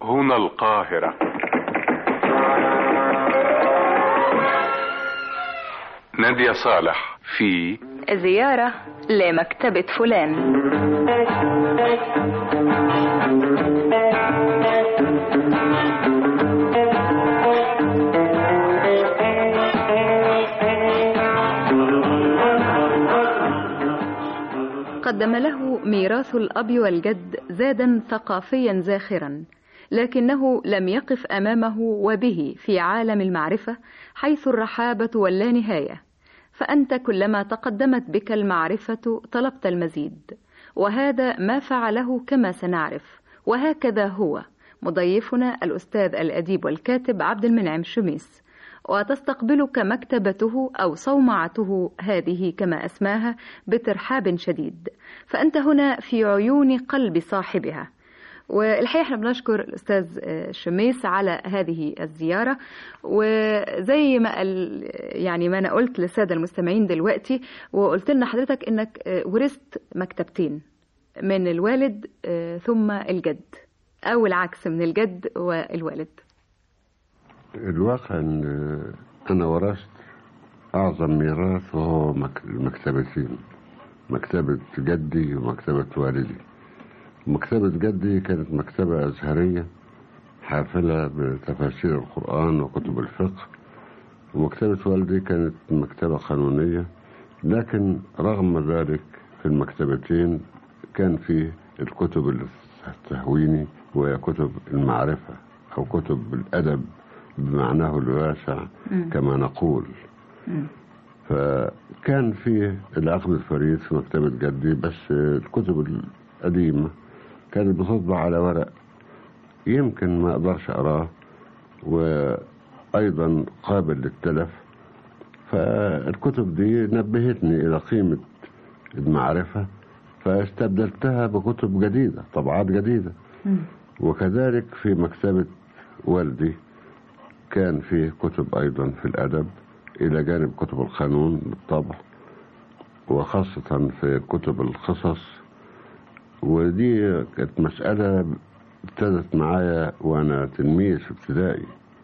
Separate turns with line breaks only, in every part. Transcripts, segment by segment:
هنا القاهرة. نادية صالح في
زيارة لمكتبة فلان. قدم له ميراث الأب والجد زادا ثقافيا زاخرا، لكنه لم يقف أمامه وبه في عالم المعرفة حيث الرحابة واللا نهاية، فأنت كلما تقدمت بك المعرفة طلبت المزيد، وهذا ما فعله كما سنعرف. وهكذا هو مضيفنا الأستاذ الأديب والكاتب عبد المنعم شميس، وتستقبلك مكتبته أو صومعته هذه كما أسماها بترحاب شديد، فأنت هنا في عيون قلب صاحبها. والحقيقة احنا بنشكر الأستاذ شميس على هذه الزيارة، وزي ما يعني ما أنا قلت للسادة المستمعين دلوقتي، وقلت لنا حضرتك إنك ورثت مكتبتين، من الوالد ثم الجد، أو العكس من الجد والوالد.
الواقع ان انا ورثت اعظم ميراث وهو مكتبتين، مكتبة جدي ومكتبة والدي. مكتبة جدي كانت مكتبة ازهرية حافلة بتفاسير القرآن وكتب الفقه، ومكتبة والدي كانت مكتبة قانونية، لكن رغم ذلك في المكتبتين كان فيه الكتب اللي تستهويني، وهي كتب المعرفة او كتب الادب بمعناه الواسع كما نقول. فكان فيه العقد الفريد في مكتبة جدي، بس الكتب القديمة كانت بتطبع على ورق يمكن ما اقدرش اقراه، وايضا قابل للتلف. فالكتب دي نبهتني الى قيمة المعرفة، فاستبدلتها بكتب جديدة، طبعات جديدة. وكذلك في مكتبة والدي كان فيه كتب أيضا في الأدب إلى جانب كتب القانون بالطبع، وخاصة في كتب القصص. ودي كانت مسألة ابتدت معايا وأنا تلميذ في ابتدائي،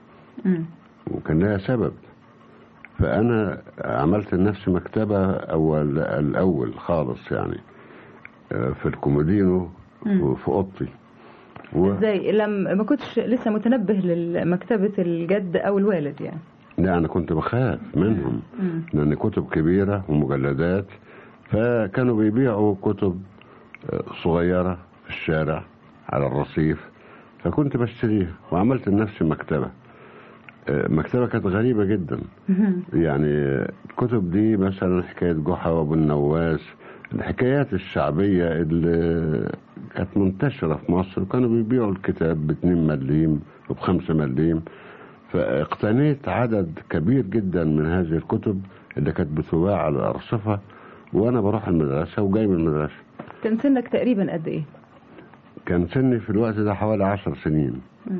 وكان لها سبب. فأنا عملت لنفسي مكتبة الأول خالص، يعني في الكومودينو وفي أوضتي.
ازاي ما كنتش لسه متنبه لمكتبة الجد او الوالد يعني؟
لا، انا كنت بخاف منهم لان كتب كبيرة ومجلدات، فكانوا بيبيعوا كتب صغيرة في الشارع على الرصيف، فكنت بشتريها وعملت لنفسي مكتبة. مكتبة كانت غريبة جدا. يعني الكتب دي مثلا حكاية جحا وابو النواس، الحكايات الشعبية اللي كانت منتشرة في مصر، وكانوا بيبيعوا الكتاب ب2 مليم وب5 مليم. فاقتنيت عدد كبير جدا من هذه الكتب اللي كانت بتباع على الأرصفة وأنا بروح المدرسة وجاي من المدرسة.
كان سنك تقريبا قد إيه؟
كان سني في الوقت ده حوالي 10 سنين.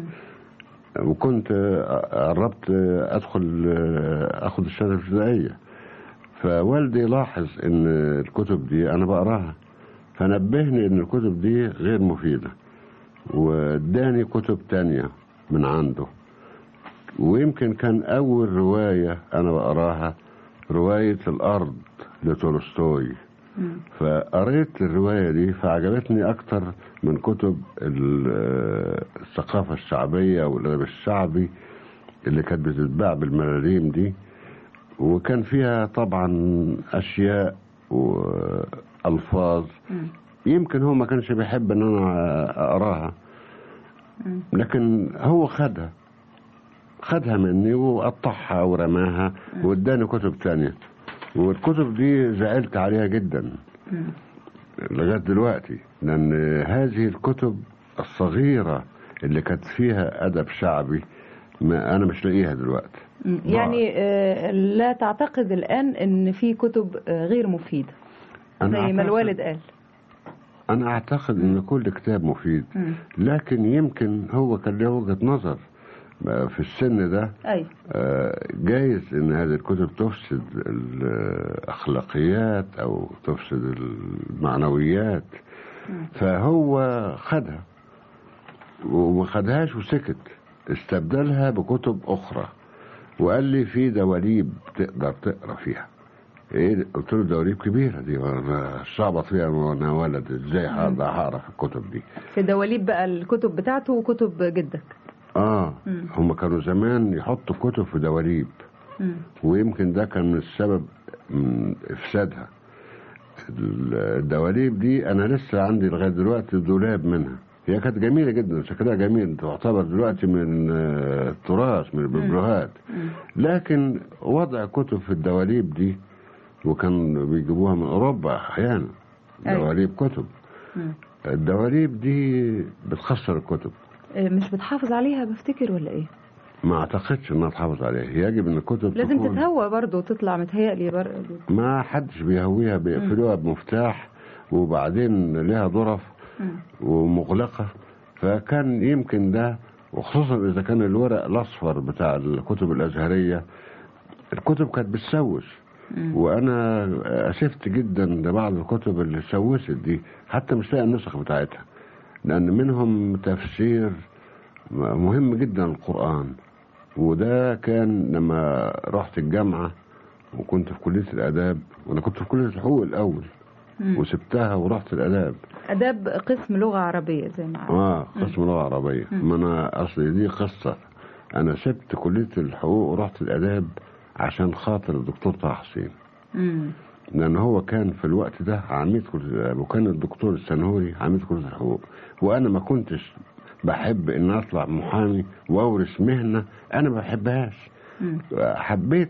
وكنت قربت أدخل أخذ الشهادة الابتدائية، فوالدي لاحظ ان الكتب دي انا بقراها، فنبهني ان الكتب دي غير مفيدة، واداني كتب تانية من عنده. ويمكن كان اول رواية انا بقراها رواية الارض لتولستوي. فقريت الرواية دي فعجبتني اكتر من كتب الثقافة الشعبية والادب الشعبي اللي كانت بتتباع بالملاليم دي. وكان فيها طبعا أشياء وألفاظ يمكن هو ما كانش بيحب أن أنا أقراها، لكن هو خدها مني وقطعها ورماها واداني كتب تانية. والكتب دي زعلت عليها جدا لغاية دلوقتي، لأن هذه الكتب الصغيرة اللي كانت فيها أدب شعبي ما أنا مش لاقيها دلوقتي.
يعني لا تعتقد الآن أن في كتب غير مفيدة زي ما الوالد قال؟
أنا أعتقد أن كل كتاب مفيد، لكن يمكن هو كان له وجهة نظر في السن ده. جايز أن هذه الكتب تفسد الأخلاقيات أو تفسد المعنويات، فهو خدها وما خدهاش وسكت، استبدلها بكتب أخرى، وقال لي في دواليب تقدر تقرا فيها. ايه؟ قلت له دواليب كبيره دي، انا شعبط فيها وانا ولد، ازاي هقرا في الكتب دي؟
في دواليب بقى الكتب بتاعته وكتب جدك.
هم كانوا زمان يحطوا كتب في دواليب، ويمكن ده كان من السبب من افسادها. الدواليب دي انا لسه عندي لغايه دلوقتي دولاب منها، هي كانت جميله جدا، شكلها جميل، تعتبر دلوقتي من التراث، من الببلوهات. لكن وضع كتب في الدواليب دي، وكان بيجيبوها من اوروبا احيانا دواليب كتب. الدواليب دي بتخسر الكتب،
مش بتحافظ عليها بفتكر ولا ايه؟
ما اعتقدش انها تحافظ عليها، يجب ان الكتب
لازم تتهوى برضه وتطلع متهيألي برضه.
ما حدش بيهويها، بيقفلوها بمفتاح وبعدين لها ظرف ومغلقة، فكان يمكن ده، وخصوصا اذا كان الورق الاصفر بتاع الكتب الازهرية، الكتب كانت بتسوس، وانا اسفت جدا لبعض الكتب اللي سوست دي، حتى مش لاقي النسخ بتاعتها، لان منهم تفسير مهم جدا القرآن. وده كان لما رحت الجامعة وكنت في كلية الآداب، وانا كنت في كلية الحقوق الاول وسبتها ورحت الآداب.
آداب قسم لغة عربية زي ما
قسم لغة عربية. ما انا اصلي دي قصة، انا سبت كلية الحقوق ورحت الآداب عشان خاطر الدكتور طه حسين، لان هو كان في الوقت ده عميد وكان الدكتور السنهوري عميد كلية الحقوق، وانا ما كنتش بحب ان اطلع محامي واورث مهنة انا ما بحبهاش. حبيت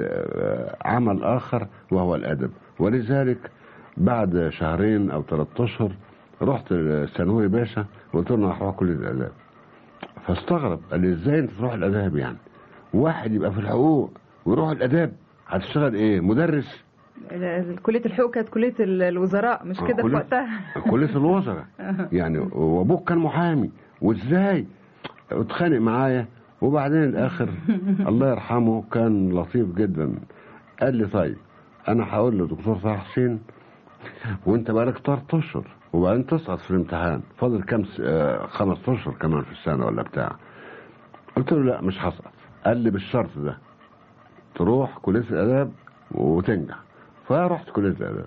عمل اخر وهو الادب، ولذلك بعد شهرين او 3 اشهر رحت السنهوري باشا وقلت له انا هروح كلية الاداب. فاستغرب، قال لي ازاي انت تروح الاداب؟ يعني واحد يبقى في الحقوق ويروح الاداب، هتشتغل ايه؟ مدرس؟
كلية الحقوق كانت كلية الوزراء، مش كده في وقتها؟
كلية الوزراء يعني، وابوك كان محامي، وازاي؟ اتخانق معايا، وبعدين الاخر الله يرحمه كان لطيف جدا، قال لي طيب انا هقول لدكتور طه حسين وانت بقالك 3 اشهر وبعدين تسقط في الامتحان، فاضل كام 5 اشهر كمان في السنة ولا بتاع. قلت له لا مش هسقط. قال لي بالشرط ده تروح كلية الآداب وتنجح. فرحت كلية الآداب.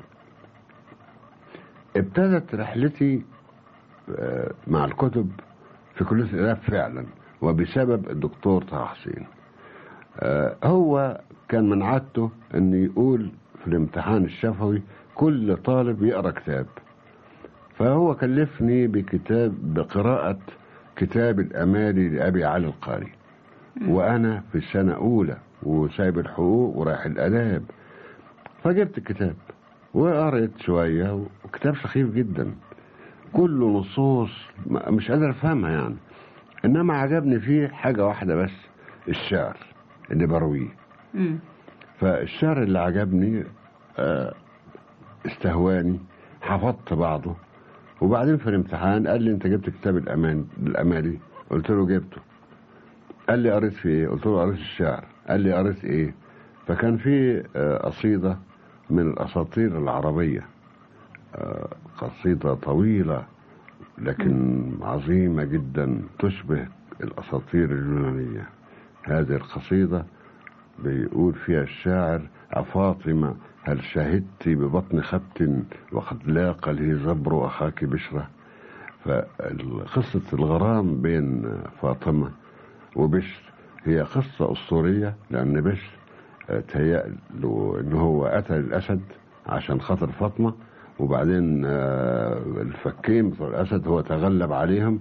ابتدت رحلتي مع الكتب في كلية الآداب فعلا، وبسبب الدكتور طه حسين. هو كان من عادته ان يقول في الامتحان الشفوي كل طالب يقرأ كتاب، فهو كلفني بقراءة كتاب الأمالي لأبي علي القاري، وأنا في السنة أولى وسايب الحقوق ورايح الآداب. فجبت الكتاب وقريت شوية، وكتاب سخيف جدا كله نصوص مش قادر أفهمها يعني، إنما عجبني فيه حاجة واحدة بس، الشعر اللي برويه. فالشعر اللي عجبني استهواني، حفظت بعضه. وبعدين في الامتحان قال لي انت جبت كتاب الأمالي؟ قلت له جبته. قال لي قريت في ايه؟ قلت له قريت الشعر. قال لي قريت ايه؟ فكان في قصيدة من الأساطير العربية، قصيدة طويلة لكن عظيمة جدا تشبه الأساطير اليونانية. هذه القصيدة بيقول فيها الشاعر: أفاطمة هل شهدت ببطن خبت وقد لاقى لي زبر أخاك بشرة. فقصة الغرام بين فاطمة وبشر هي قصة أسطورية، لأن بشر تهيأ له إن هو قتل الأسد عشان خاطر فاطمة، وبعدين الفكين بتوع الأسد هو تغلب عليهم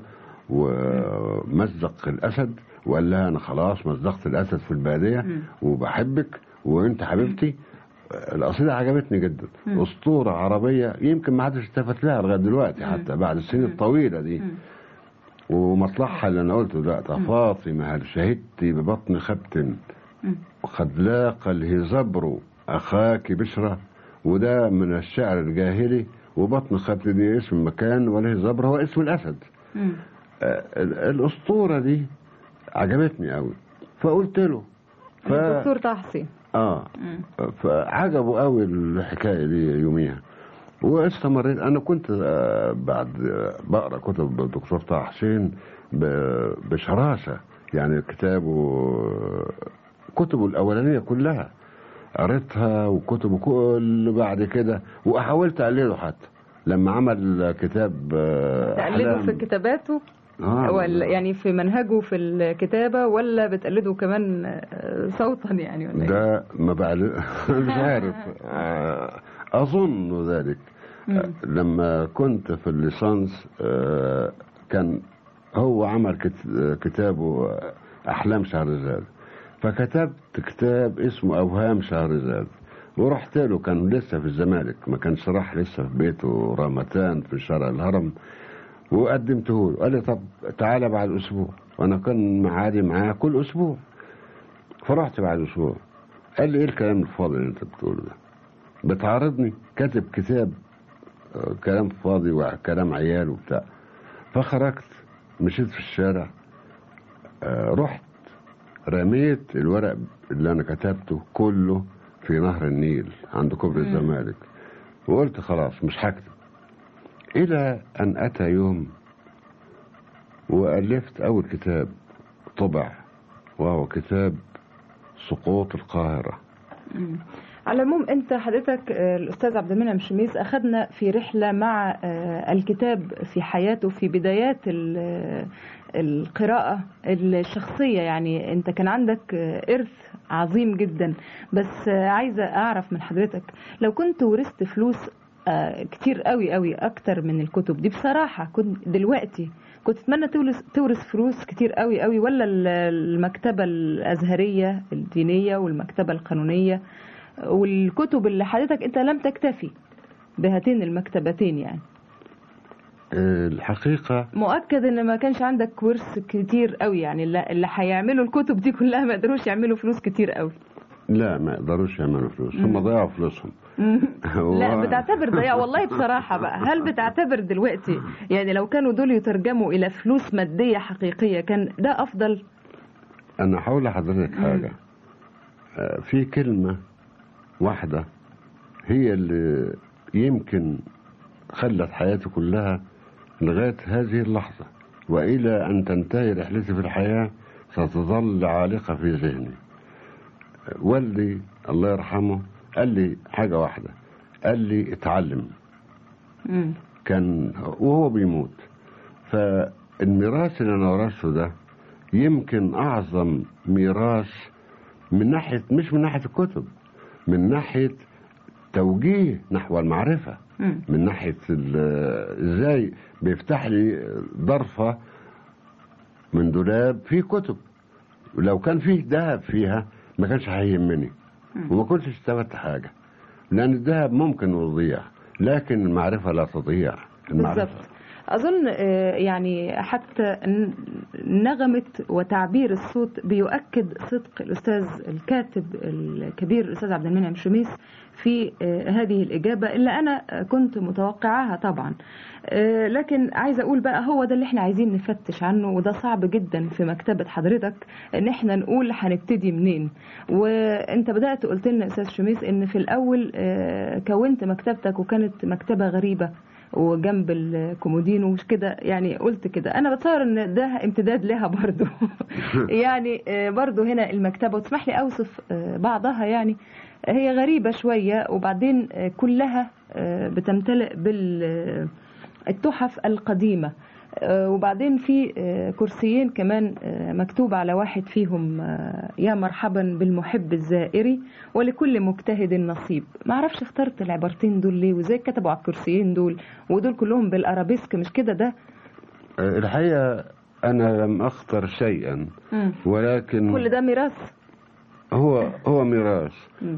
ومزق الأسد وقال لها أنا خلاص مزقت الأسد في البادية وبحبك وأنت حبيبتي. القصيدة عجبتني جدا، أسطورة عربية يمكن ما حدش التفت لها لغاية دلوقتي حتى بعد السنين الطويلة دي. ومطلعها اللي أنا قلته ده: فاطمة هل شهدت ببطن خبت وقد لاقى له زبر أخاك بشرة. وده من الشعر الجاهلي، وبطن خبت دي اسم مكان وله زبر هو اسم الأسد. الأسطورة دي عجبتني قوي، فقلت له
الدكتور طه حسين
فعجبوا قوي الحكاية دي يوميها. واستمريت. أنا كنت بعد بقرأ كتب الدكتور طه حسين بشراسة. يعني كتبه الأولانية كلها قريتها، وكتبه كله بعد كده، وحاولت أقلده حتى لما عمل كتاب
تقلده في كتاباته ولا يعني في منهجه في الكتابة، ولا بتقلده كمان صوتا يعني ولا
ده ما بعد مش عارف. أظن ذلك. لما كنت في الليسانس كان هو عمل كتابه أحلام شهرزاد، فكتبت كتاب اسمه أوهام شهرزاد، ورحت له. كان لسه في الزمالك، ما كانش راح لسه في بيته رمتان في شارع الهرم، وقدمته له. قال لي طب تعالى بعد أسبوع، وأنا كان معادي معاه كل أسبوع. فرحت بعد أسبوع، قال لي إيه الكلام الفاضي اللي أنت بتقوله ده؟ بتعارضني؟ كاتب كتاب كلام فاضي وكلام عيال وبتاع. فخرجت مشيت في الشارع، رحت رميت الورق اللي أنا كتبته كله في نهر النيل عند كوبري الزمالك، وقلت خلاص مش هكتب. إلى أن أتى يوم وألفت أول كتاب طبع، وهو كتاب سقوط القاهرة.
على العموم انت حضرتك الاستاذ عبد المنعم شميس اخذنا في رحله مع الكتاب في حياته في بدايات القراءه الشخصيه. يعني انت كان عندك ارث عظيم جدا، بس عايزه اعرف من حضرتك لو كنت ورثت فلوس كتير قوي قوي اكتر من الكتب دي، بصراحه كنت دلوقتي كنت تتمنى تورث فلوس كتير قوي قوي، ولا المكتبه الازهريه الدينيه والمكتبه القانونيه والكتب اللي حضرتك انت لم تكتفي بهاتين المكتبتين؟ يعني
الحقيقة
مؤكد ان ما كانش عندك ورث كتير قوي، يعني اللي هيعملوا الكتب دي كلها ما قدروش يعملوا فلوس كتير قوي.
لا ما يقدروش يعملوا فلوس، هم ضيعوا فلوسهم.
لا بتعتبر ضياع والله بصراحة بقى. هل بتعتبر دلوقتي يعني لو كانوا دول يترجموا الى فلوس مادية حقيقية كان ده افضل؟
انا هقول لحضرتك حاجة. في كلمة واحدة هي اللي يمكن خلت حياتي كلها لغاية هذه اللحظة، وإلى أن تنتهي رحلتي في الحياة ستظل عالقة في ذهني. والدي الله يرحمه قال لي حاجة واحدة، قال لي اتعلم. كان وهو بيموت. فالميراث اللي أنا ورثته ده يمكن أعظم ميراث من ناحية، مش من ناحية الكتب، من ناحية توجيه نحو المعرفة، من ناحية ازاي بيفتح لي ظرفة من دولاب فيه كتب. ولو كان فيه ذهب فيها ما كانش هيهمني وما كنتش استفدت حاجة، لأن الذهب ممكن يضيع لكن المعرفة لا تضيع.
بالظبط. أظن يعني حتى نغمة وتعبير الصوت بيؤكد صدق الأستاذ الكاتب الكبير الأستاذ عبد المنعم شميس في هذه الإجابة اللي أنا كنت متوقعاها طبعا. لكن عايزة أقول بقى هو ده اللي احنا عايزين نفتش عنه، وده صعب جدا في مكتبة حضرتك ان احنا نقول هنبتدي منين. وانت بدأت قلت لنا أستاذ شميس ان في الأول كونت مكتبتك وكانت مكتبة غريبة وجنب الكومودينو مش كده، يعني قلت كده. انا بتصور ان ده امتداد لها برضو. يعني برضو هنا المكتبة، وتسمح لي اوصف بعضها، يعني هي غريبة شوية وبعدين كلها بتمتلئ بالتحف القديمة، وبعدين في كرسيين كمان مكتوب على واحد فيهم يا مرحبا بالمحب الزائري ولكل مجتهد نصيب. ما اعرفش اخترت العبارتين دول ليه وازاي كتبوا على الكرسيين دول، ودول كلهم بالارابيسك مش كده؟ ده
الحقيقة انا لم اختر شيئا، ولكن
كل ده ميراث.
هو ميراث.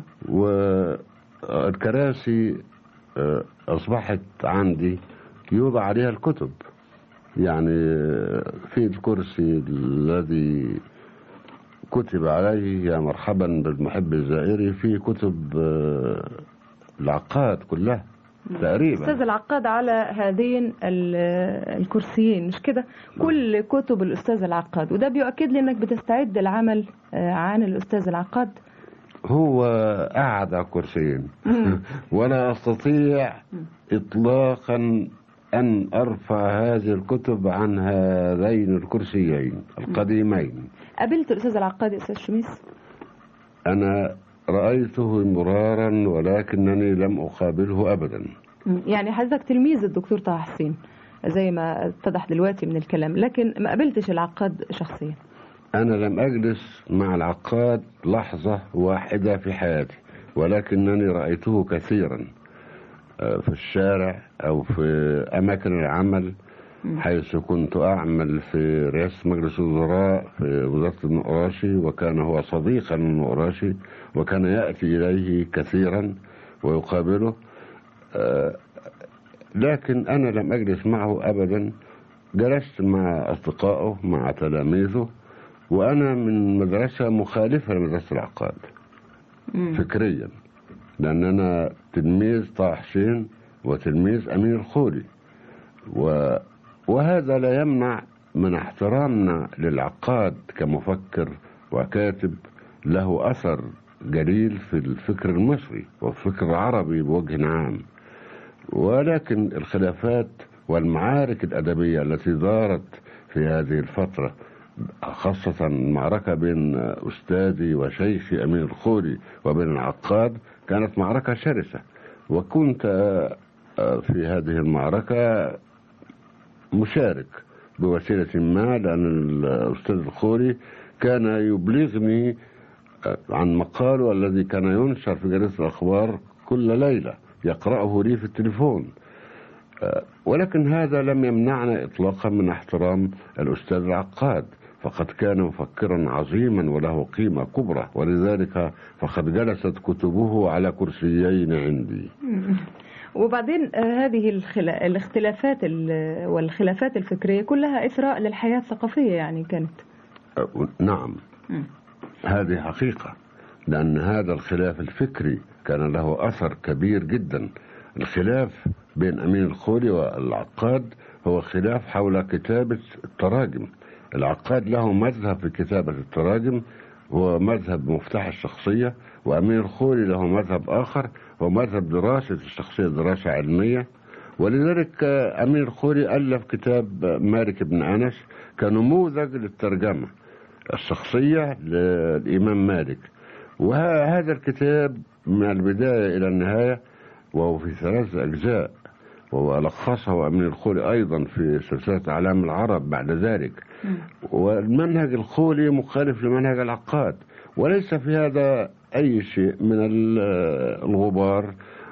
والكراسي اصبحت عندي يوضع عليها الكتب. يعني في الكرسي الذي كتب عليه يا مرحبا بالمحب الزائري في كتب العقاد كلها تقريبا.
أستاذ العقاد على هذين الكرسيين مش كده؟ كل كتب الأستاذ العقاد، وده بيؤكد لي أنك بتستعد العمل عن الأستاذ العقاد.
هو قاعد على كرسيين ولا أستطيع إطلاقا أن أرفع هذه الكتب عن هذين الكرسيين القديمين.
قابلت الأستاذ العقاد أستاذ شميس؟
أنا رأيته مرارا ولكنني لم أقابله أبدا.
يعني حضرتك تلميذ الدكتور طه حسين زي ما اتضح دلوقتي من الكلام، لكن ما قابلتش العقاد شخصيا؟
أنا لم أجلس مع العقاد لحظة واحدة في حياتي، ولكنني رأيته كثيرا في الشارع أو في أماكن العمل، حيث كنت أعمل في رئاسة مجلس الوزراء في وزارة النقراشي، وكان هو صديقا للنقراشي وكان يأتي إليه كثيرا ويقابله، لكن أنا لم أجلس معه أبدا. جلست مع أصدقائه مع تلاميذه، وأنا من مدرسة مخالفة لمدرسة العقاد فكريا، لأن أنا تلميذ طه حسين وتلميذ أمين الخولي، وهذا لا يمنع من احترامنا للعقاد كمفكر وكاتب له أثر جليل في الفكر المصري والفكر العربي بوجه عام. ولكن الخلافات والمعارك الأدبية التي دارت في هذه الفترة، خاصة المعركة بين أستاذي وشيخي أمين الخولي وبين العقاد، كانت معركة شرسة، وكنت في هذه المعركة مشارك بوسيلة ما، لأن الأستاذ الخولي كان يبلغني عن مقاله الذي كان ينشر في جريدة الأخبار كل ليلة، يقرأه لي في التليفون. ولكن هذا لم يمنعنا إطلاقا من احترام الأستاذ العقاد، فقد كان مفكرا عظيما وله قيمة كبرى، ولذلك فقد جلست كتبه على كرسيين عندي.
وبعدين هذه الاختلافات والخلافات الفكرية كلها إثراء للحياة الثقافية يعني كانت.
نعم، هذه حقيقة، لأن هذا الخلاف الفكري كان له أثر كبير جدا. الخلاف بين أمين الخولي والعقاد هو خلاف حول كتابة التراجم. العقاد له مذهب في كتابة التراجم، هو مذهب مفتاح الشخصية، وأمين الخولي له مذهب آخر، هو مذهب دراسة الشخصية دراسة علمية. ولذلك أمين الخولي ألف كتاب مالك بن أنس كنموذج للترجمة الشخصية للإمام مالك، وهذا الكتاب من البداية إلى النهاية وهو في 3 أجزاء، ولخصه أمين الخولي أيضا في سلسلة أعلام العرب بعد ذلك. والمنهج الخولي مخالف لمنهج العقاد، وليس في هذا أي شيء من الغبار،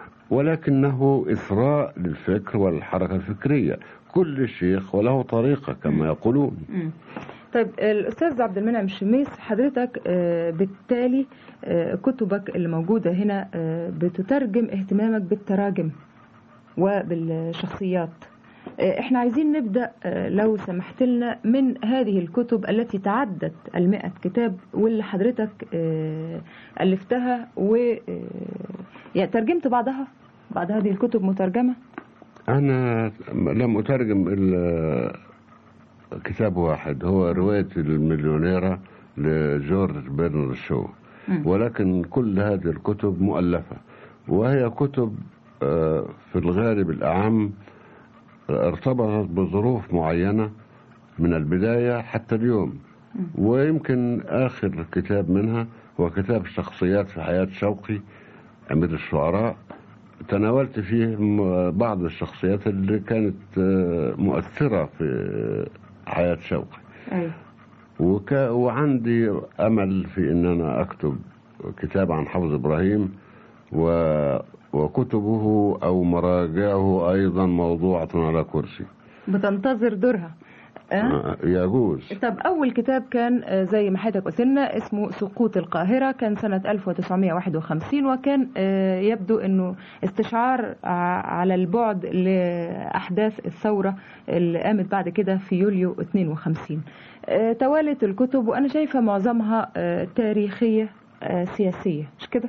ولكنه إثراء للفكر والحركة الفكرية. كل شيخ وله طريقة كما يقولون.
طيب الأستاذ عبد المنعم شميس، حضرتك بالتالي كتبك اللي موجودة هنا بتترجم اهتمامك بالتراجم وبالشخصيات. احنا عايزين نبدأ لو سمحت لنا من هذه الكتب التي تعدت 100 كتاب واللي حضرتك ألفتها يعني ترجمت بعض هذه الكتب مترجمة.
أنا لم أترجم إلا كتاب واحد، هو رواية المليونيرة لجورج برنارد شو، ولكن كل هذه الكتب مؤلفة، وهي كتب في الغالب الأعم ارتبطت بظروف معينة من البداية حتى اليوم. ويمكن آخر كتاب منها هو كتاب شخصيات في حياة شوقي أمير الشعراء، تناولت فيه بعض الشخصيات اللي كانت مؤثرة في حياة شوقي. وعندي أمل في أن أنا أكتب كتاب عن حافظ إبراهيم، وكتبه أو مراجعه أيضا موضوعة على كرسي بتنتظر
دورها.
يجوز.
طب أول كتاب كان زي ما حضرتك قلت لنا اسمه سقوط القاهرة، كان سنة 1951، وكان يبدو أنه استشعار على البعد لأحداث الثورة اللي قامت بعد كده في يوليو 52. توالت الكتب وأنا شايفة معظمها تاريخية سياسية، مش كده؟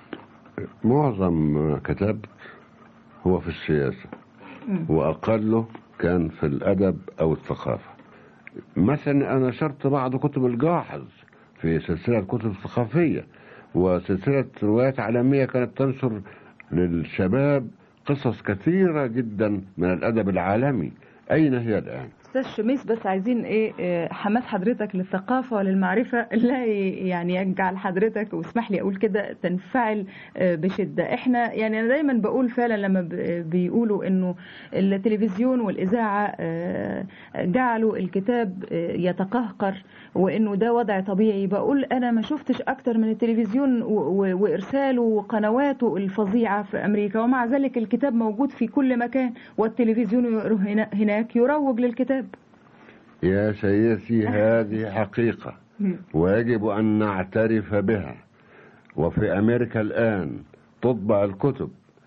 معظم كتاب هو في السياسة، وأقله كان في الأدب أو الثقافة. مثلا أنا نشرت بعض كتب الجاحظ في سلسلة كتب ثقافية، وسلسلة روايات عالمية كانت تنشر للشباب قصص كثيرة جدا من الأدب العالمي. أين هي الآن؟
أستاذ شميس، بس عايزين حماس حضرتك للثقافة وللمعرفة لا يعني يجعل حضرتك، واسمح لي أقول كده، تنفعل بشدة. احنا يعني أنا دايما بقول فعلا لما بيقولوا إنه التلفزيون والإذاعة جعلوا الكتاب يتقهقر وإنه ده وضع طبيعي، بقول أنا ما شفتش أكتر من التلفزيون وإرساله وقنواته الفظيعة في أمريكا، ومع ذلك الكتاب موجود في كل مكان، والتلفزيون هناك يروج للكتاب.
يا سيدتي هذه حقيقة ويجب أن نعترف بها. وفي أمريكا الآن تطبع الكتب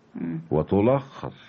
وتلخص،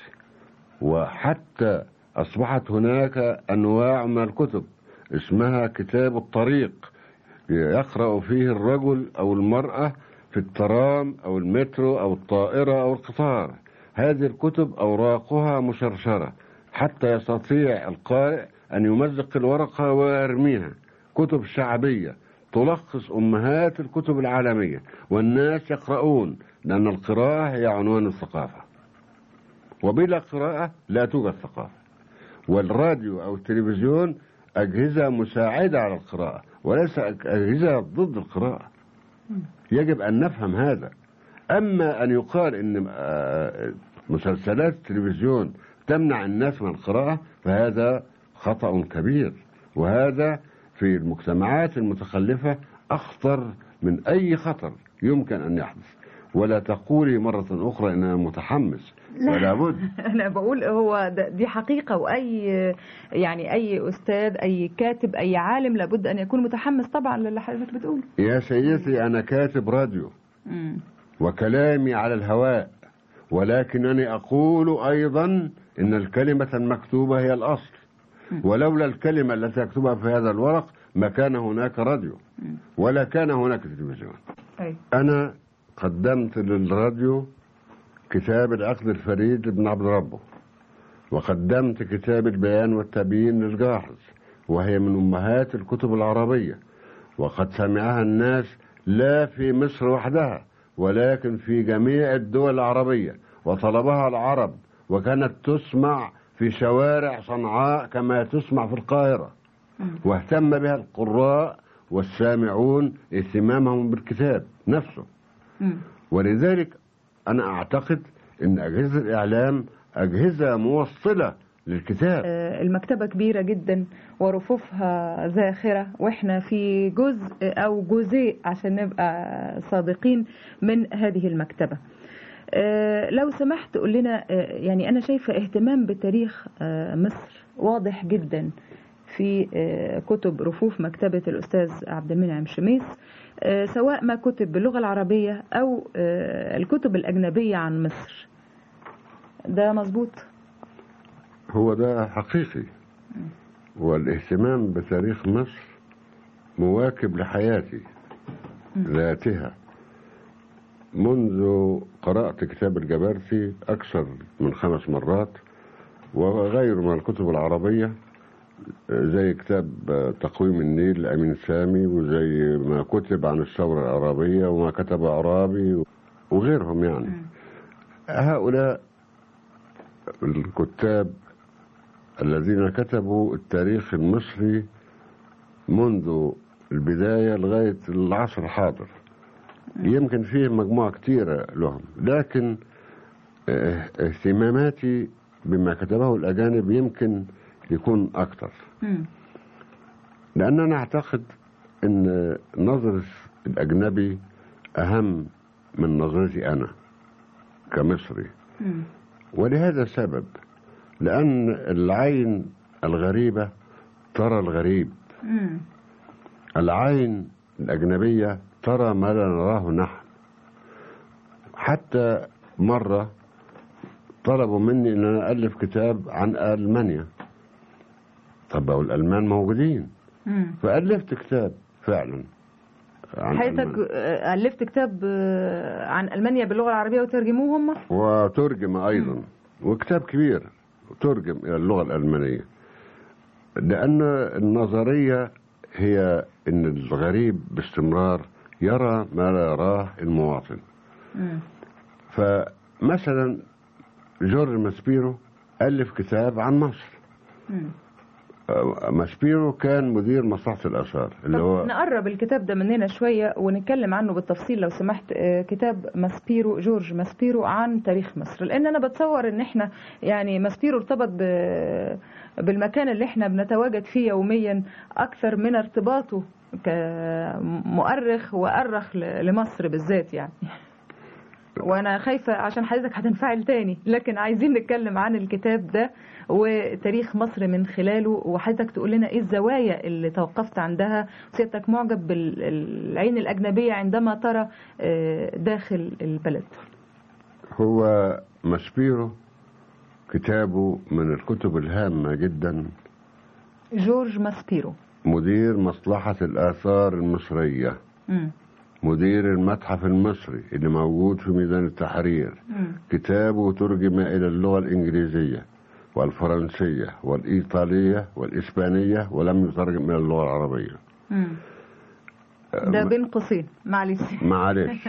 وحتى أصبحت هناك أنواع من الكتب اسمها كتاب الطريق، يقرأ فيه الرجل أو المرأة في الترام أو المترو أو الطائرة أو القطار. هذه الكتب أوراقها مشرشرة حتى يستطيع القارئ أن يمزق الورقة ويرميها. كتب شعبية تلخص أمهات الكتب العالمية، والناس يقرؤون، لأن القراءة هي عنوان الثقافة، وبلا قراءة لا توجد ثقافة. والراديو أو التلفزيون أجهزة مساعدة على القراءة وليس أجهزة ضد القراءة. يجب أن نفهم هذا. أما أن يقال أن مسلسلات التلفزيون تمنع الناس من القراءة فهذا خطأ كبير، وهذا في المجتمعات المتخلفة أخطر من أي خطر يمكن أن يحدث. ولا تقولي مرة أخرى أن أنا متحمس، ولا بد.
أنا بقول هو دي حقيقة، وأي يعني أي أستاذ أي كاتب أي عالم لابد أن يكون متحمس طبعا للي حضرتك بتقول.
يا سيدتي أنا كاتب راديو وكلامي على الهواء، ولكنني أقول أيضا إن الكلمة المكتوبة هي الأصل، ولولا الكلمة التي أكتبها في هذا الورق ما كان هناك راديو ولا كان هناك تلفزيون. أنا قدمت للراديو كتاب العقد الفريد لابن عبد ربه، وقدمت كتاب البيان والتبيين للجاحظ، وهي من أمهات الكتب العربية، وقد سمعها الناس لا في مصر وحدها ولكن في جميع الدول العربية، وطلبها العرب، وكانت تسمع في شوارع صنعاء كما تسمع في القاهرة، واهتم بها القراء والسامعون اهتمامهم بالكتاب نفسه. ولذلك أنا أعتقد أن أجهزة الإعلام أجهزة موصلة للكتاب.
المكتبة كبيرة جدا ورفوفها زاخرة، وإحنا في جزء أو جزء عشان نبقى صادقين من هذه المكتبة. لو سمحت قول لنا، يعني أنا شايفة اهتمام بتاريخ مصر واضح جدا في كتب رفوف مكتبة الأستاذ عبد المنعم شميس، سواء ما كتب باللغة العربية أو الكتب الأجنبية عن مصر. ده مظبوط؟
هو ده حقيقي، والاهتمام بتاريخ مصر مواكب لحياتي ذاتها. منذ قرأت كتاب الجبرتي أكثر من 5 مرات، وغير من الكتب العربية زي كتاب تقويم النيل لأمين سامي، وزي ما كتب عن الثورة العربية وما كتب عرابي وغيرهم. يعني هؤلاء الكتاب الذين كتبوا التاريخ المصري منذ البداية لغاية العصر الحاضر، يمكن فيه مجموعة كتيرة لهم، لكن اهتماماتي بما كتبه الأجانب يمكن يكون أكتر، لأن أنا أعتقد أن نظرة الأجنبي أهم من نظرتي أنا كمصري. ولهذا السبب، لأن العين الغريبة ترى الغريب، العين الأجنبية ترى ما لا نراه نحن. حتى مرة طلبوا مني أن أنا ألف كتاب عن ألمانيا. طب الألمان موجودين، فألفت كتاب فعلا عن
حياتك. ألفت كتاب عن ألمانيا باللغة العربية وترجموه هم؟
وترجم أيضا، وكتاب كبير ترجم إلى اللغة الألمانية، لأن النظرية هي أن الغريب باستمرار يرى ما لا يراه المواطن. فمثلا جورج ماسبيرو ألف كتاب عن مصر. ماسبيرو كان مدير مصلحة الآثار اللي هو.
نقرب الكتاب ده مننا شوية ونتكلم عنه بالتفصيل لو سمحت. كتاب ماسبيرو، جورج ماسبيرو، عن تاريخ مصر، لأن أنا بتصور إن إحنا يعني ماسبيرو ارتبط بالمكان اللي إحنا بنتواجد فيه يوميا أكثر من ارتباطه كمؤرخ وأرخ لمصر بالذات يعني. وانا خايفة عشان حضرتك هتنفعل تاني، لكن عايزين نتكلم عن الكتاب ده وتاريخ مصر من خلاله، وحضرتك تقول لنا ايه الزوايا اللي توقفت عندها، وسيادتك معجب بالعين الأجنبية عندما ترى داخل البلد.
هو ماسبيرو كتابه من الكتب الهامة جدا.
جورج ماسبيرو
مدير مصلحة الآثار المصرية، مدير المتحف المصري اللي موجود في ميدان التحرير. كتابه ترجم إلى اللغة الإنجليزية والفرنسية والإيطالية والإسبانية، ولم يترجم إلى اللغة العربية.
ده بين قوسين معلش.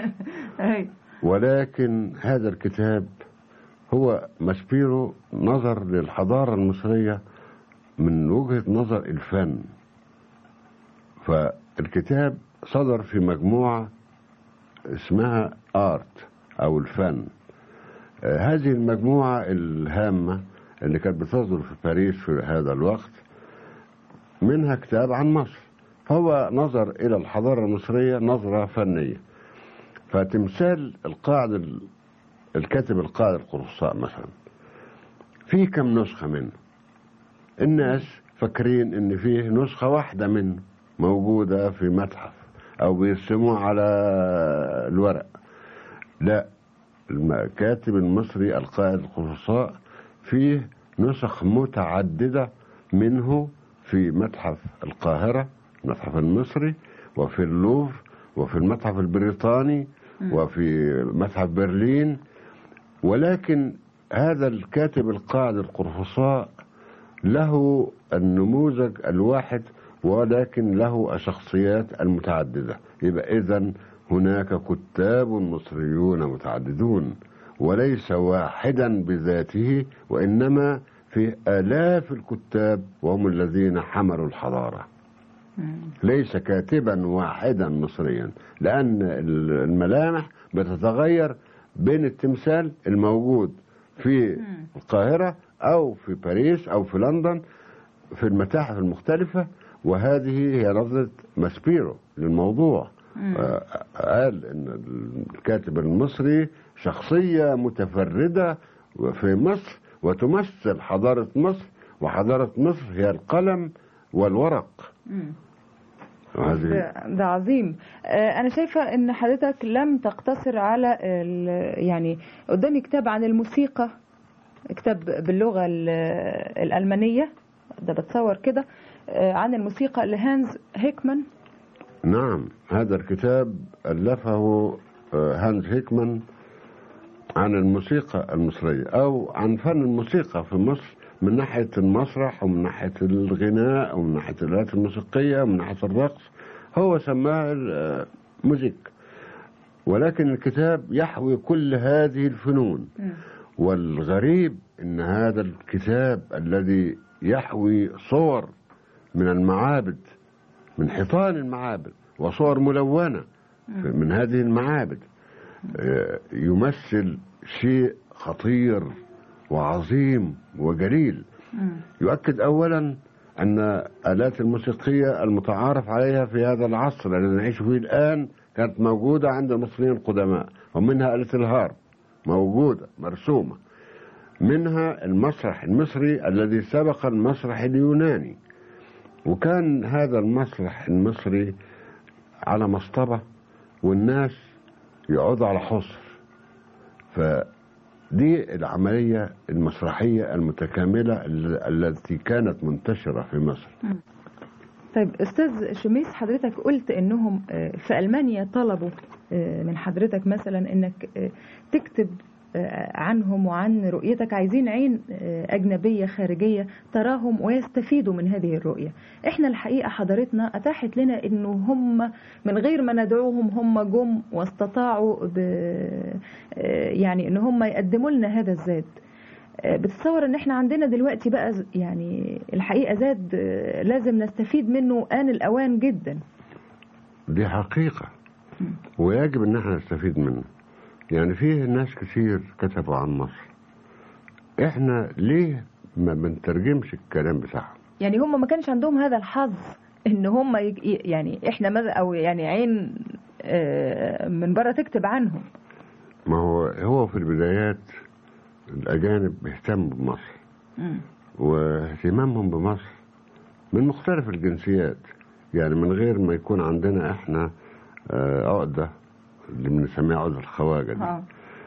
ولكن هذا الكتاب هو ماسبيرو نظر للحضارة المصرية من وجهة نظر الفن. فالكتاب صدر في مجموعة اسمها آرت أو الفن. هذه المجموعة الهامة اللي كانت بتصدر في باريس في هذا الوقت منها كتاب عن مصر. هو نظر إلى الحضارة المصرية نظرة فنية. فتمثال الكاتب القائد القرصاء مثلا في كم نسخة منه؟ الناس فاكرين ان فيه نسخة واحدة منه موجودة في متحف او بيرسموه على الورق. لا، الكاتب المصري القائد القرصاء فيه نسخ متعددة منه في متحف القاهرة، المتحف المصري، وفي اللوفر، وفي المتحف البريطاني، وفي متحف برلين. ولكن هذا الكاتب القائد القرصاء له النموذج الواحد، ولكن له الشخصيات المتعددة. يبقى إذن هناك كتاب مصريون متعددون، وليس واحدا بذاته، وإنما في آلاف الكتاب وهم الذين حملوا الحضارة. ليس كاتبا واحدا مصريا، لأن الملامح بتتغير بين التمثال الموجود في القاهرة أو في باريس أو في لندن في المتاحف المختلفة. وهذه هي نظرة ماسبيرو للموضوع. قال إن الكاتب المصري شخصية متفردة في مصر وتمثل حضارة مصر، وحضارة مصر هي القلم والورق.
ده عظيم. أنا شايفة إن حضرتك لم تقتصر على يعني قدامي كتاب عن الموسيقى، كتاب باللغة الألمانية، ده بتصور كده، عن الموسيقى لهانز هيكمان.
نعم، هذا الكتاب ألفه هانز هيكمان عن الموسيقى المصرية أو عن فن الموسيقى في مصر، من ناحية المسرح ومن ناحية الغناء ومن ناحية الآلات الموسيقية ومن ناحية الرقص. هو سماه موزيك، ولكن الكتاب يحوي كل هذه الفنون. والغريب ان هذا الكتاب الذي يحوي صور من المعابد، من حيطان المعابد، وصور ملونة من هذه المعابد، يمثل شيء خطير وعظيم وجليل. يؤكد أولا أن الآلات الموسيقية المتعارف عليها في هذا العصر الذي نعيش فيه الآن كانت موجودة عند المصريين القدماء، ومنها آلة الهارب موجودة مرسومة، منها المسرح المصري الذي سبق المسرح اليوناني. وكان هذا المسرح المصري على مصطبة والناس يقعدوا على حصر. فدي العملية المسرحية المتكاملة التي كانت منتشرة في مصر.
طيب أستاذ شميس، حضرتك قلت إنهم في ألمانيا طلبوا من حضرتك مثلا إنك تكتب عنهم وعن رؤيتك، عايزين عين أجنبية خارجية تراهم ويستفيدوا من هذه الرؤية. إحنا الحقيقة حضرتنا أتاحت لنا إنه هم من غير ما ندعوهم هم جم واستطاعوا يعني إن هم يقدموا لنا هذا الزاد.
بتتصور ان احنا عندنا دلوقتي بقى يعني الحقيقة زاد لازم نستفيد منه آن الأوان جدا.
دي حقيقة ويجب ان احنا نستفيد منه. يعني فيه ناس كتير كتبوا عن مصر، احنا ليه ما بنترجمش الكلام بتاعهم؟
يعني هم ما كانش عندهم هذا الحظ ان هم يعني احنا ماذا او يعني عين من بره تكتب عنهم.
ما هو في البدايات الأجانب بيهتموا بمصر، واهتمامهم بمصر من مختلف الجنسيات، يعني من غير ما يكون عندنا احنا عقدة اللي بنسميها عقدة الخواجة دي.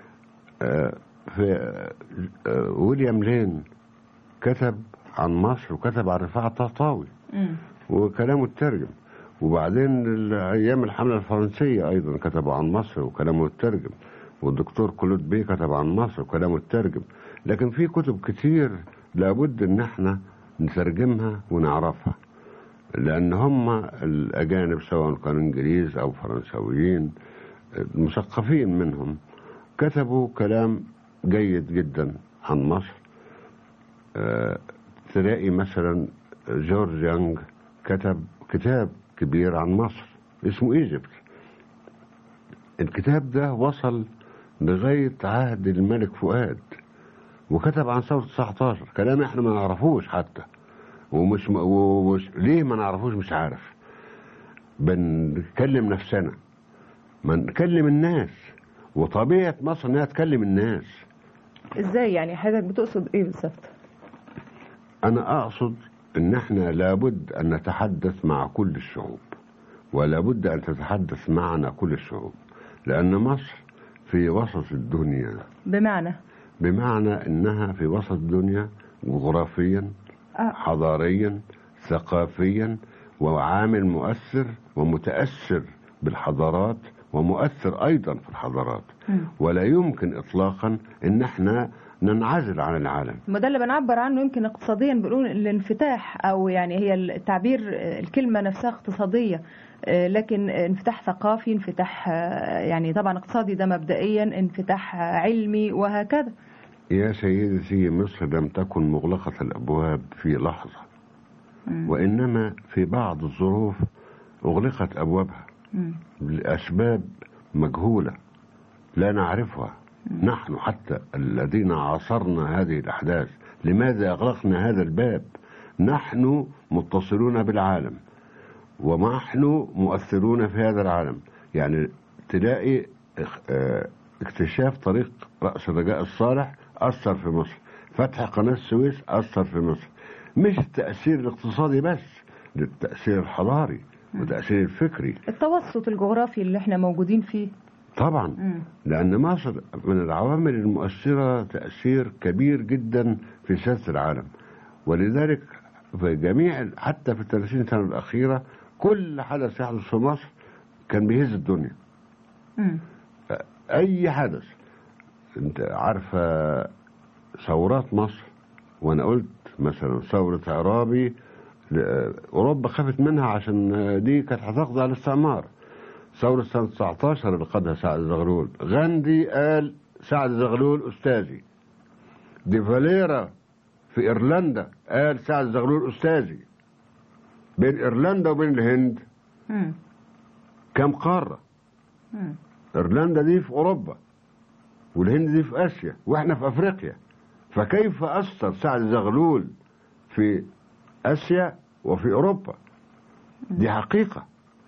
في ويليام لين كتب عن مصر وكتب عن رفاعة الطهطاوي وكلامه اترجم، وبعدين أيام الحملة الفرنسية أيضا كتبوا عن مصر وكلامه اترجم، والدكتور كلود بيه كتب عن مصر وكلامه اترجم. لكن في كتب كتير لابد ان احنا نترجمها ونعرفها، لان هم الاجانب سواء كانوا انجليز او فرنساويين مثقفين منهم كتبوا كلام جيد جدا عن مصر. تلاقي مثلا جورج يانج كتب كتاب كبير عن مصر اسمه ايجيبت. الكتاب ده وصل لغاية عهد الملك فؤاد وكتب عن ثورة 19، كلام احنا ما نعرفوش حتى، ومش ليه ما نعرفوش مش عارف. بنكلم نفسنا، ما نكلم الناس، وطبيعة مصر انها تكلم الناس.
ازاي يعني حضرتك بتقصد ايه بالظبط؟
انا اقصد ان احنا لابد ان نتحدث مع كل الشعوب، ولابد ان تتحدث معنا كل الشعوب، لان مصر في وسط الدنيا. بمعنى انها في وسط الدنيا جغرافيا، حضاريا، ثقافيا، وعامل مؤثر ومتأثر بالحضارات ومؤثر ايضا في الحضارات. ولا يمكن اطلاقا ان احنا ننعزل عن العالم.
ما ده اللي بنعبر عنه يمكن اقتصاديا، بنقول الانفتاح، او يعني هي التعبير الكلمة نفسها اقتصادية، لكن انفتاح ثقافي، انفتاح يعني طبعا اقتصادي ده مبدئيا، انفتاح علمي وهكذا.
يا سيدتي، مصر لم تكن مغلقة الأبواب في لحظة، وإنما في بعض الظروف أغلقت أبوابها لأسباب مجهولة لا نعرفها نحن حتى الذين عاصرنا هذه الأحداث. لماذا أغلقنا هذا الباب؟ نحن متصلون بالعالم ونحن مؤثرون في هذا العالم. يعني تلاقي اكتشاف طريق رأس الرجاء الصالح أثر في مصر، فتح قناة السويس أثر في مصر، مش التأثير الاقتصادي بس، للتأثير الحضاري والتأثير الفكري،
التوسط الجغرافي اللي احنا موجودين فيه
طبعا. لأن مصر من العوامل المؤثرة تأثير كبير جدا في سياسة العالم، ولذلك في جميع حتى في 30 سنة الأخيرة كل حدث يحدث في مصر كان بيهز الدنيا. أي حدث. أنت عارفة ثورات مصر، وأنا قلت مثلا ثورة عرابي أوروبا خافت منها عشان دي كانت هتخضع للاستعمار. ثورة سنة 19 اللي قادها سعد زغلول، غاندي قال سعد زغلول أستاذي. دي فاليرا في إيرلندا قال سعد زغلول أستاذي. بين إيرلندا وبين الهند كم قارة؟ إيرلندا دي في أوروبا والهند دي في آسيا وإحنا في أفريقيا، فكيف أثر سعد زغلول في آسيا وفي أوروبا؟ دي حقيقة.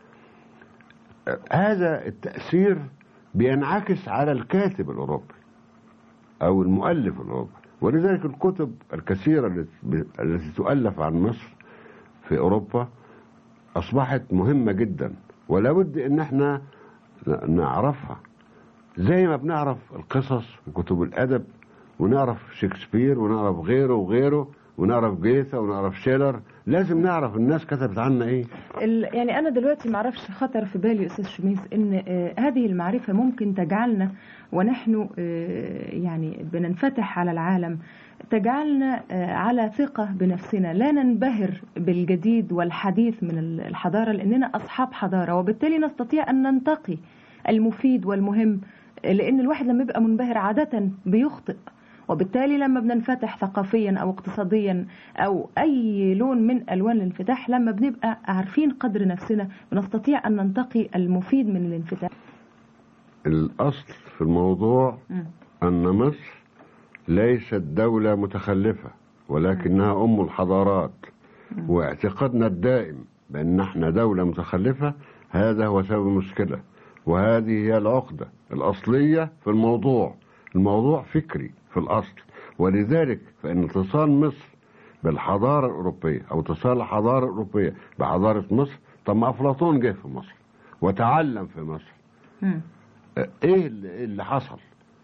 هذا التأثير بينعكس على الكاتب الأوروبي أو المؤلف الأوروبي، ولذلك الكتب الكثيرة التي تؤلف عن مصر في أوروبا أصبحت مهمة جدا، ولا بد إن احنا نعرفها زي ما بنعرف القصص وكتب الأدب، ونعرف شكسبير ونعرف غيره وغيره، ونعرف جيثا ونعرف شيلر. لازم نعرف الناس كتبت عنا ايه.
يعني انا دلوقتي معرفش خطر في بالي استاذ شميس ان هذه المعرفة ممكن تجعلنا ونحن يعني بننفتح على العالم، تجعلنا على ثقة بنفسنا، لا ننبهر بالجديد والحديث من الحضارة، لأننا أصحاب حضارة، وبالتالي نستطيع أن ننتقي المفيد والمهم، لأن الواحد لما يبقى منبهر عادة بيخطئ، وبالتالي لما بننفتح ثقافيا أو اقتصاديا أو أي لون من ألوان الانفتاح، لما بنبقى عارفين قدر نفسنا بنستطيع أن ننتقي المفيد من الانفتاح.
الأصل في الموضوع أن مصر ليست دولة متخلفة، ولكنها أم الحضارات، واعتقادنا الدائم بأن احنا دولة متخلفة هذا هو سبب المشكلة، وهذه هي العقدة الأصلية في الموضوع. الموضوع فكري في الأصل، ولذلك فإن اتصال مصر بالحضارة الأوروبية أو اتصال الحضارة الأوروبية بحضارة مصر، طب ما أفلاطون جه في مصر وتعلم في مصر. إيه اللي حصل؟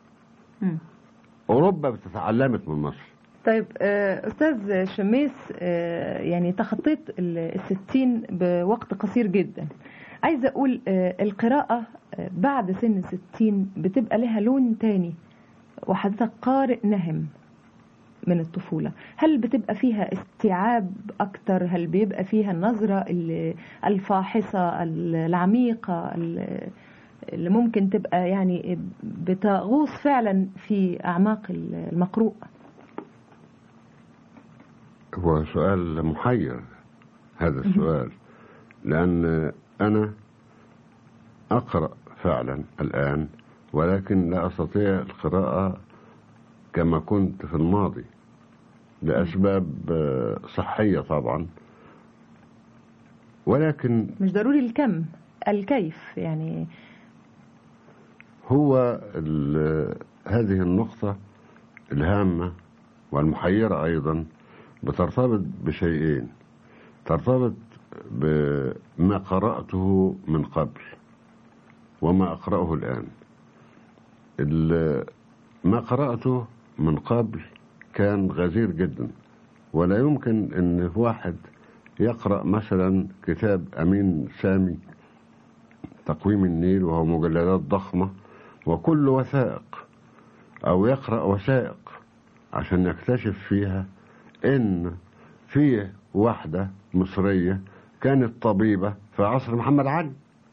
أوروبا بتتعلمت من مصر.
طيب أستاذ شميس، يعني تخطيت 60 بوقت قصير جدا. عايزة أقول القراءة بعد سن 60 بتبقى لها لون تاني، وحضرتك قارئ نهم من الطفولة. هل بتبقى فيها استيعاب أكتر؟ هل بيبقى فيها النظرة الفاحصة العميقة اللي ممكن تبقى يعني بتغوص فعلا في أعماق المقروء؟
هو سؤال محير هذا السؤال، لأن أنا أقرأ فعلا الآن، ولكن لا أستطيع القراءة كما كنت في الماضي لأسباب صحية طبعا، ولكن
مش ضروري الكم، الكيف يعني.
هو هذه النقطة الهامة والمحيرة أيضا بترتبط بشيئين. ترتبط بما قرأته من قبل وما أقرأه الآن. ما قرأته من قبل كان غزير جدا، ولا يمكن أن واحد يقرأ مثلا كتاب أمين سامي تقويم النيل وهو مجلدات ضخمة وكل وثائق، أو يقرأ وثائق عشان يكتشف فيها إن فيه واحدة مصرية كانت طبيبة في عصر محمد علي.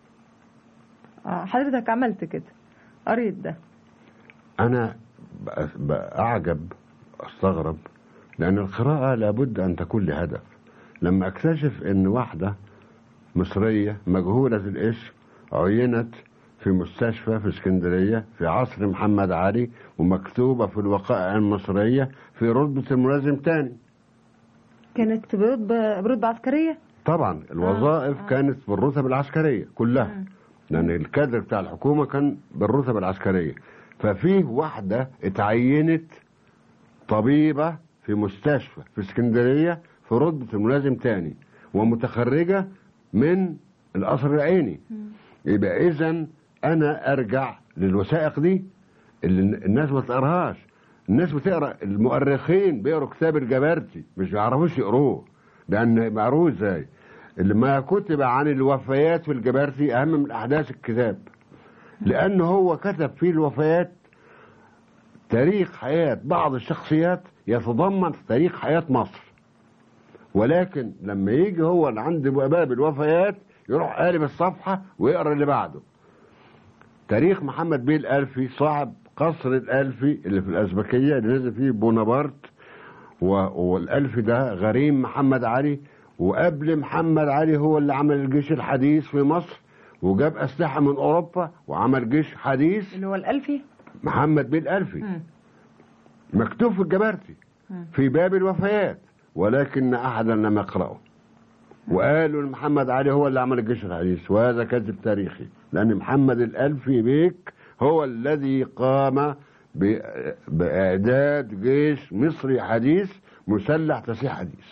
حضرتك عملت كده، قريت ده.
أنا أعجب، أستغرب، لأن القراءة لابد أن تكون لهدف. لما أكتشف إن واحدة مصرية مجهولة الاسم عينت في مستشفى في اسكندرية في عصر محمد علي، ومكتوبة في الوقائع المصرية في رتبة الملازم تاني.
كانت برتبة عسكرية؟
طبعا الوظائف كانت بالرتب العسكرية كلها، لأن الكادر بتاع الحكومة كان بالرتب العسكرية. ففيه واحدة اتعينت طبيبة في مستشفى في اسكندرية في رتبة الملازم تاني، ومتخرجة من القصر العيني. يبقى إذن أنا أرجع للوثائق دي اللي الناس ما تقراهاش. الناس بتقرا، المؤرخين بيقروا كتاب الجبرتي مش بيعرفوش يقروه، لأن معروف ازاي اللي ما كتب عن الوفيات في الجبرتي أهم من أحداث الكتاب، لأن هو كتب فيه الوفيات تاريخ حياة بعض الشخصيات يتضمن تاريخ حياة مصر. ولكن لما يجي هو اللي عند باب الوفيات يروح قالب الصفحة ويقرأ اللي بعده. تاريخ محمد بيه الألفي صاحب قصر الألفي اللي في الأزبكية اللي نزل فيه بونابرت، والألفي ده غريم محمد علي، وقبل محمد علي هو اللي عمل الجيش الحديث في مصر وجاب أسلحة من أوروبا وعمل جيش حديث.
اللي هو الألفي
محمد بيه الألفي مكتوب في الجبرتي في باب الوفيات، ولكن أحدا لم يقرأه، وقالوا محمد علي هو اللي عمل الجيش الحديث، وهذا كذب تاريخي، لأن محمد الألفي بيك هو الذي قام بإعداد جيش مصري حديث مسلح تسليح حديث.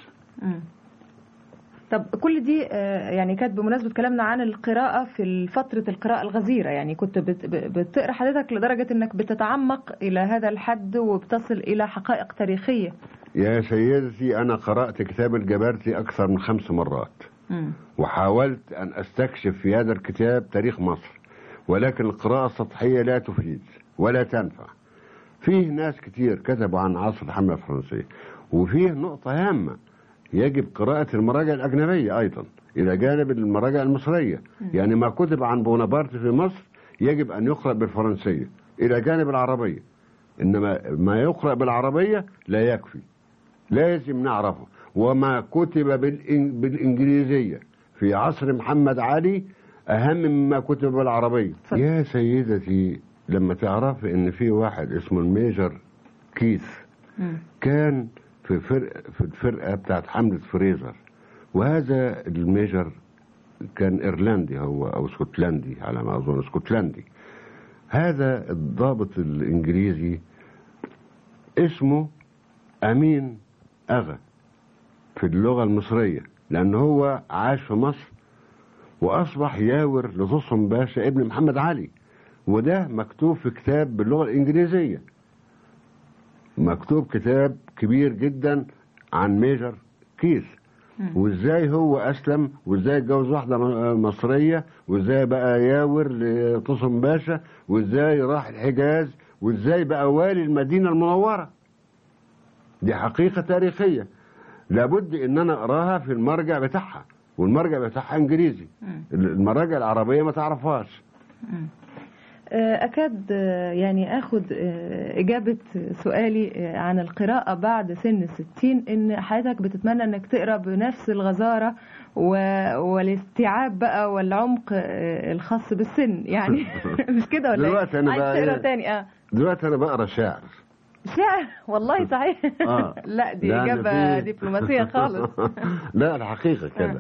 طب كل دي يعني كانت بمناسبة كلامنا عن القراءة في فترة القراءة الغزيرة، يعني كنت بتقرأ حضرتك لدرجة انك بتتعمق الى هذا الحد وبتصل الى حقائق تاريخية.
يا سيدتي أنا قرأت كتاب الجبرتي أكثر من 5 مرات، وحاولت أن أستكشف في هذا الكتاب تاريخ مصر، ولكن القراءة السطحية لا تفيد ولا تنفع. فيه ناس كتير كتبوا عن عصر الحملة الفرنسية، وفيه نقطة هامة، يجب قراءة المراجع الأجنبية أيضا إلى جانب المراجع المصرية. يعني ما كتب عن بونابرت في مصر يجب أن يقرأ بالفرنسية إلى جانب العربية، إنما ما يقرأ بالعربية لا يكفي، لازم نعرفه. وما كتب بالإنجليزية في عصر محمد علي أهم مما كتب بالعربية. يا سيدتي لما تعرف إن في واحد اسمه الميجر كيث كان في الفرقة بتاعت حملة فريزر، وهذا الميجر كان إيرلندي هو أو اسكتلندي على ما أظن، اسكتلندي. هذا الضابط الإنجليزي اسمه أمين أغا في اللغة المصرية، لأنه هو عاش في مصر وأصبح ياور لطسم باشا ابن محمد علي، وده مكتوب في كتاب باللغة الإنجليزية، مكتوب كتاب كبير جدا عن ميجر كيث، وازاي هو اسلم، وازاي اتجوز واحده مصريه، وازاي بقى ياور لطسم باشا، وازاي راح الحجاز، وازاي بقى والي المدينه المنوره. دي حقيقه تاريخيه لابد ان انا اقراها في المرجع بتاعها، والمرجع بتاعها انجليزي، المراجع العربيه ما تعرفهاش.
أكاد يعني أخذ إجابة سؤالي عن القراءة بعد سن 60، إن حضرتك بتتمنى إنك تقرأ بنفس الغزارة والاستيعاب بقى والعمق الخاص بالسن، يعني مش كده ولا
دلوقتي أنا
عايز تقرأ تاني؟
دلوقتي أنا بقرأ شعر.
شعر؟ والله صحيح. لا دي إجابة دبلوماسية خالص.
لا الحقيقة كده.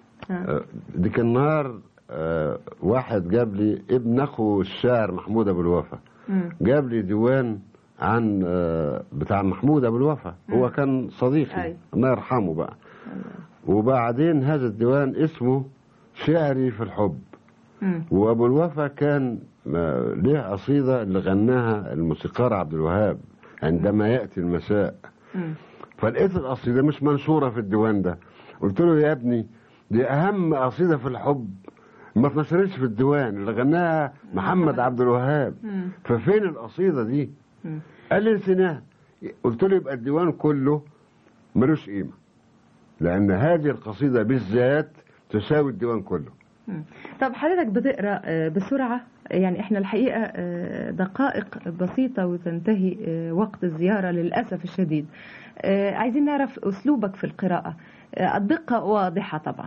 دي كان نهار واحد جاب لي ابن اخو الشاعر محمود ابو الوفا، جاب لي ديوان عن بتاع محمود ابو الوفا، هو كان صديقي الله يرحمه بقى. وبعدين هذا الديوان اسمه شعري في الحب، وابو الوفا كان له قصيده اللي غناها الموسيقار عبد الوهاب عندما ياتي المساء. فلقيت القصيده مش منشوره في الديوان ده، قلت له يا ابني دي اهم قصيده في الحب ما اتنشرتش في الديوان اللي غناها محمد عبد الوهاب، ففين القصيده دي؟ قال لي نسيناها. قلت له يبقى الديوان كله ملوش قيمه، لان هذه القصيده بالذات تساوي الديوان كله.
طب حضرتك بتقرا بسرعه؟ يعني احنا الحقيقه دقائق بسيطه وتنتهي وقت الزياره للاسف الشديد. عايزين نعرف اسلوبك في القراءه. الدقه واضحه طبعا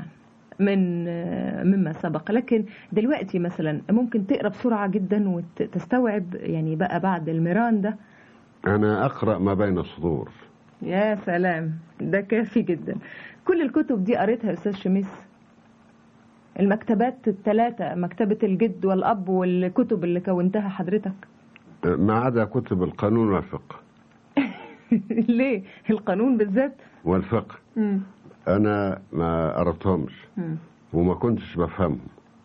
مما سبق، لكن دلوقتي مثلا ممكن تقرا بسرعه جدا وتستوعب يعني بقى بعد المران ده؟
انا اقرا ما بين السطور.
يا سلام، ده كافي جدا. كل الكتب دي قريتها يا استاذ شميس؟ المكتبات الثلاثه، مكتبه الجد والاب والكتب اللي كونتها حضرتك؟
ما عدا كتب القانون والفقه.
ليه القانون بالذات
والفقه؟ انا ما قرأتهمش وما كنتش بفهمهم.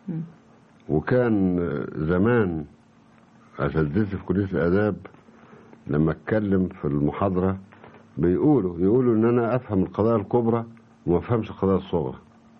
وكان زمان اساتذتي في كليه الاداب لما اتكلم في المحاضره يقولوا ان انا افهم القضايا الكبرى وما افهمش القضايا الصغرى.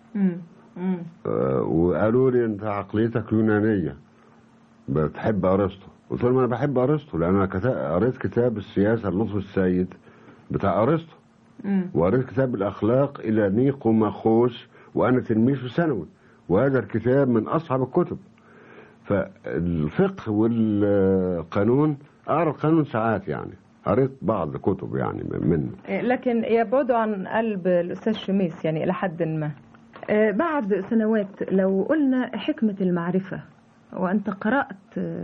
وقالوا لي انت عقليتك يونانيه بتحب ارسطو. قلت لهم انا بحب ارسطو لان انا قريت كتاب السياسه لطفي السيد بتاع ارسطو، وقريت كتاب الأخلاق إلى نيقو ماخوس وأنا تلميذ في ثانوي، وهذا الكتاب من أصعب الكتب. فالفقه والقانون أقرأ القانون ساعات، يعني قريت بعض كتب يعني منه،
لكن يبعدوا عن قلب الأستاذ شميس يعني إلى حد ما. بعد سنوات لو قلنا حكمة المعرفة، وأنت قرأت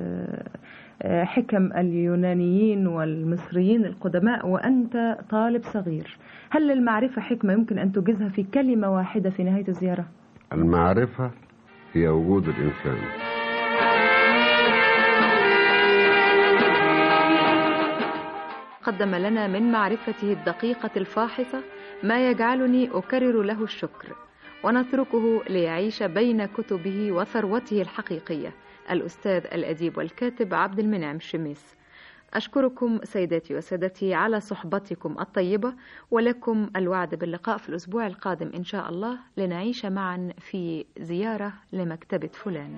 حكم اليونانيين والمصريين القدماء وأنت طالب صغير، هل للمعرفة حكمة يمكن أن تجيزها في كلمة واحدة في نهاية الزيارة؟
المعرفة هي وجود الإنسان.
قدم لنا من معرفته الدقيقة الفاحصة ما يجعلني أكرر له الشكر، ونتركه ليعيش بين كتبه وثروته الحقيقية، الأستاذ الأديب والكاتب عبد المنعم شميس. أشكركم سيداتي وسادتي على صحبتكم الطيبة، ولكم الوعد باللقاء في الأسبوع القادم إن شاء الله لنعيش معا في زيارة لمكتبة فلان.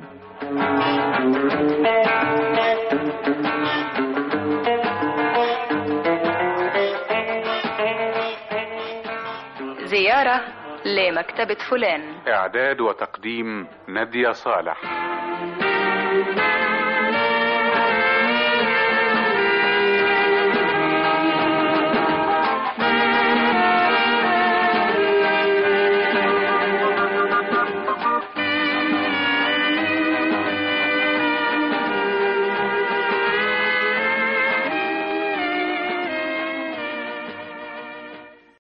زيارة لمكتبة فلان.
إعداد وتقديم نادية صالح.